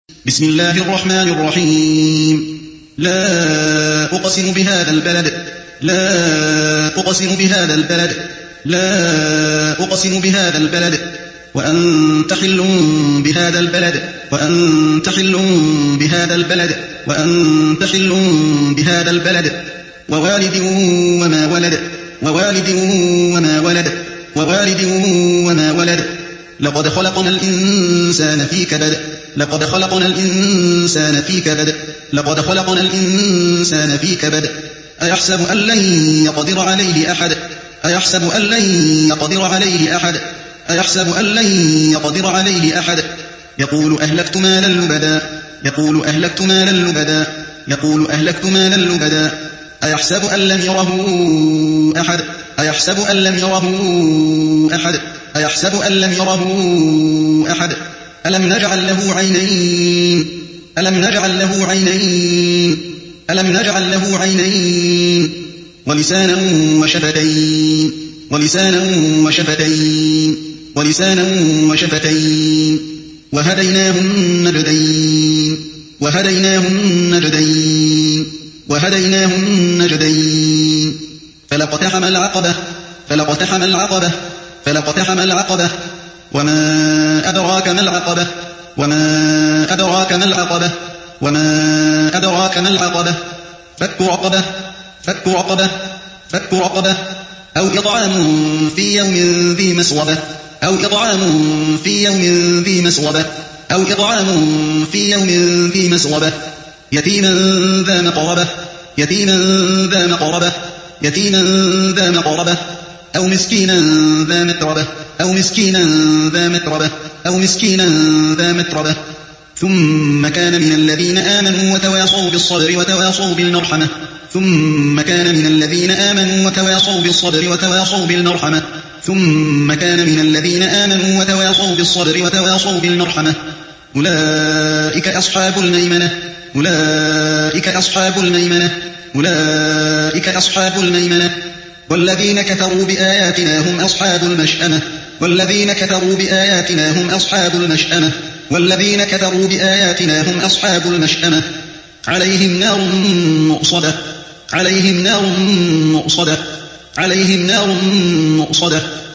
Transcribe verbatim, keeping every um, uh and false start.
بسم الله الرحمن الرحيم لا أقسم بهذا البلد لا أقسم بهذا البلد لا أقسم بهذا البلد وأنت حل بهذا البلد وأنت حل بهذا البلد وأنت حل بهذا البلد ووالد وما ولد ووالد وما ولد ووالد وما ولد لقد خلقنا الإنسان في كبد لقد خلقنا الإنسان في كبد لقد خلقنا الإنسان في كبد أيحسب أن لن يقدر عليه أحد أيحسب أن لن يقدر عليه أحد أيحسب أن لن يقدر عليه أحد يقول أهلكت مالا لبدا يقول أهلكت مالا لبدا يقول أهلكت مالا لبدا أيحسب أن لم يره أحد أيحسب أن لم يره أحد أيحسب أن لم يره أحد ألم نجعل له عينين ألم نجعل له عينين ألم نجعل له عينين ولسانا وشفتين ولسانا وشفتين ولسانا وشفتين وهديناه النجدين وهديناه النجدين وهديناه النجدين فلاقتحم العقبة فلاقتحم العقبة فلاقتحم العقبة وما أدراك ما العقبة وما أدراك ما العقبة وما أدراك ما العقبة فك رقبة فك رقبة فك رقبة أو إطعام في يوم ذي مسغبة أو إطعام في يوم ذي مسغبة أو إطعام في يوم ذي مسغبة يتيما ذا مقربة يتيما ذا مقربة يتيما ذا مقربة أو مسكينا ذا متربة أو مسكينا ذا متربة أو مسكينا ذا متربة ثم كان من الذين آمنوا وتواصوا بالصبر وتواصوا بالمرحمة ثم كان من الذين آمنوا وتواصوا بالصبر وتواصوا بالمرحمة ثم كان من الذين آمنوا وتواصوا بالصبر وتواصوا بالمرحمة أولئك أصحاب الميمنة أولئك أصحاب الميمنة أولئك أصحاب الميمنة والذين كفروا بآياتنا هم أصحاب المشأمة والذين كفروا بآياتنا هم أصحاب المشأمة والذين كفروا بآياتنا هم أصحاب المشأمة عليهم نار مؤصدة عليهم نار مؤصدة عليهم نار مؤصدة